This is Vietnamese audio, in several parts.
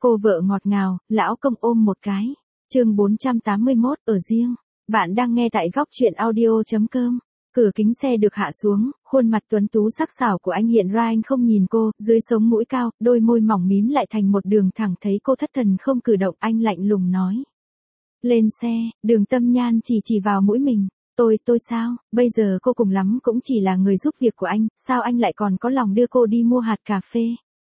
Cô vợ ngọt ngào, lão công ôm một cái. Chương 481, ở riêng. Bạn đang nghe tại góc truyện audio.com. Cửa kính xe được hạ xuống, khuôn mặt tuấn tú sắc sảo của anh hiện ra, anh không nhìn cô, dưới sống mũi cao, đôi môi mỏng mím lại thành một đường thẳng, thấy cô thất thần không cử động, anh lạnh lùng nói. Lên xe. Đường Tâm Nhan chỉ vào mũi mình. Tôi sao, bây giờ cô cùng lắm cũng chỉ là người giúp việc của anh, sao anh lại còn có lòng đưa cô đi mua hạt cà phê?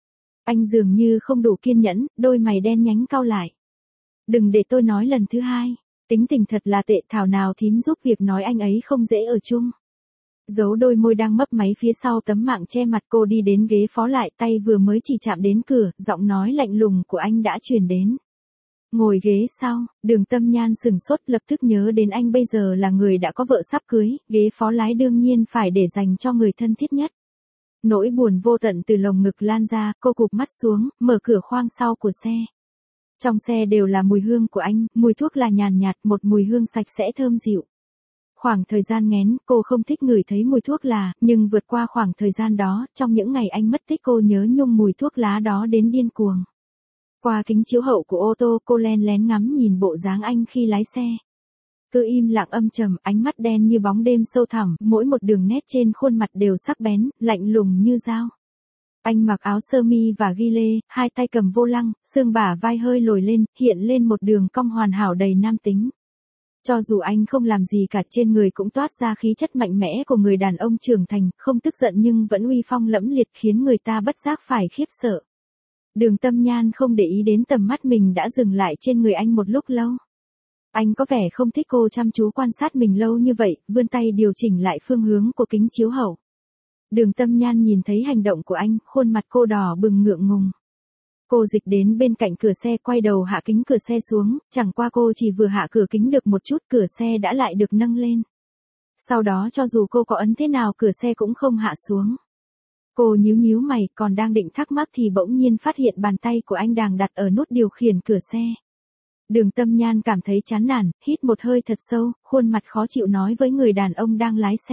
Anh dường như không đủ kiên nhẫn, đôi mày đen nhánh cau lại. Đừng để tôi nói lần thứ hai, tính tình thật là tệ, thảo nào thím giúp việc nói anh ấy không dễ ở chung. Giấu đôi môi đang mấp máy phía sau tấm mạng che mặt, cô đi đến ghế phó lại, tay vừa mới chỉ chạm đến cửa, giọng nói lạnh lùng của anh đã truyền đến. Ngồi ghế sau. Đường Tâm Nhan sừng sốt, lập tức nhớ đến anh bây giờ là người đã có vợ sắp cưới, ghế phó lái đương nhiên phải để dành cho người thân thiết nhất. Nỗi buồn vô tận từ lồng ngực lan ra, cô cụp mắt xuống, mở cửa khoang sau của xe. Trong xe đều là mùi hương của anh, mùi thuốc là nhàn nhạt, một mùi hương sạch sẽ thơm dịu. Khoảng thời gian nghén, cô không thích ngửi thấy mùi thuốc lá, nhưng vượt qua khoảng thời gian đó, trong những ngày anh mất tích cô nhớ nhung mùi thuốc lá đó đến điên cuồng. Qua kính chiếu hậu của ô tô, cô len lén ngắm nhìn bộ dáng anh khi lái xe. Cứ im lặng âm trầm, ánh mắt đen như bóng đêm sâu thẳm, mỗi một đường nét trên khuôn mặt đều sắc bén, lạnh lùng như dao. Anh mặc áo sơ mi và ghi lê, hai tay cầm vô lăng, xương bả vai hơi lồi lên, hiện lên một đường cong hoàn hảo đầy nam tính. Cho dù anh không làm gì cả, trên người cũng toát ra khí chất mạnh mẽ của người đàn ông trưởng thành, không tức giận nhưng vẫn uy phong lẫm liệt, khiến người ta bất giác phải khiếp sợ. Đường Tâm Nhan không để ý đến tầm mắt mình đã dừng lại trên người anh một lúc lâu. Anh có vẻ không thích cô chăm chú quan sát mình lâu như vậy, vươn tay điều chỉnh lại phương hướng của kính chiếu hậu. Đường Tâm Nhan nhìn thấy hành động của anh, khuôn mặt cô đỏ bừng ngượng ngùng. Cô dịch đến bên cạnh cửa xe, quay đầu hạ kính cửa xe xuống, chẳng qua cô chỉ vừa hạ cửa kính được một chút, cửa xe đã lại được nâng lên. Sau đó cho dù cô có ấn thế nào cửa xe cũng không hạ xuống. Cô nhíu mày, còn đang định thắc mắc thì bỗng nhiên phát hiện bàn tay của anh đang đặt ở nút điều khiển cửa xe. Đường Tâm Nhan cảm thấy chán nản, hít một hơi thật sâu, khuôn mặt khó chịu nói với người đàn ông đang lái xe.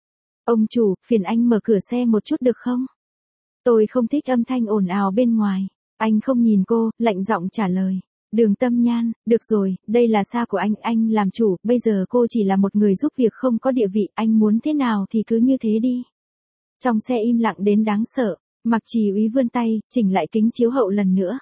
Ông chủ, phiền anh mở cửa xe một chút được không? Tôi không thích âm thanh ồn ào bên ngoài. Anh không nhìn cô, lạnh giọng trả lời. Đường Tâm Nhan, được rồi, đây là xa của anh làm chủ, bây giờ cô chỉ là một người giúp việc không có địa vị, anh muốn thế nào thì cứ như thế đi. Trong xe im lặng đến đáng sợ, Mạc Trì Úy vươn tay, chỉnh lại kính chiếu hậu lần nữa.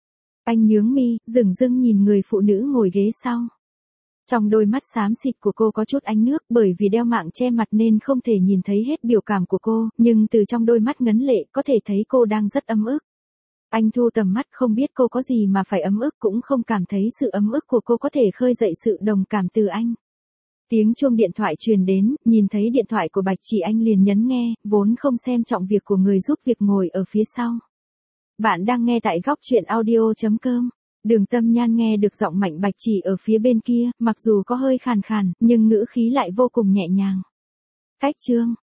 Anh nhướng mi, dửng dưng nhìn người phụ nữ ngồi ghế sau. Trong đôi mắt xám xịt của cô có chút ánh nước, bởi vì đeo mạng che mặt nên không thể nhìn thấy hết biểu cảm của cô, nhưng từ trong đôi mắt ngấn lệ có thể thấy cô đang rất ấm ức. Anh thu tầm mắt, không biết cô có gì mà phải ấm ức, cũng không cảm thấy sự ấm ức của cô có thể khơi dậy sự đồng cảm từ anh. Tiếng chuông điện thoại truyền đến, nhìn thấy điện thoại của Bạch Chỉ anh liền nhấn nghe, vốn không xem trọng việc của người giúp việc ngồi ở phía sau. Bạn đang nghe tại góc truyện audio.com. Đường Tâm Nhan nghe được giọng mạnh Bạch Chỉ ở phía bên kia, mặc dù có hơi khàn khàn, nhưng ngữ khí lại vô cùng nhẹ nhàng. Cách chương.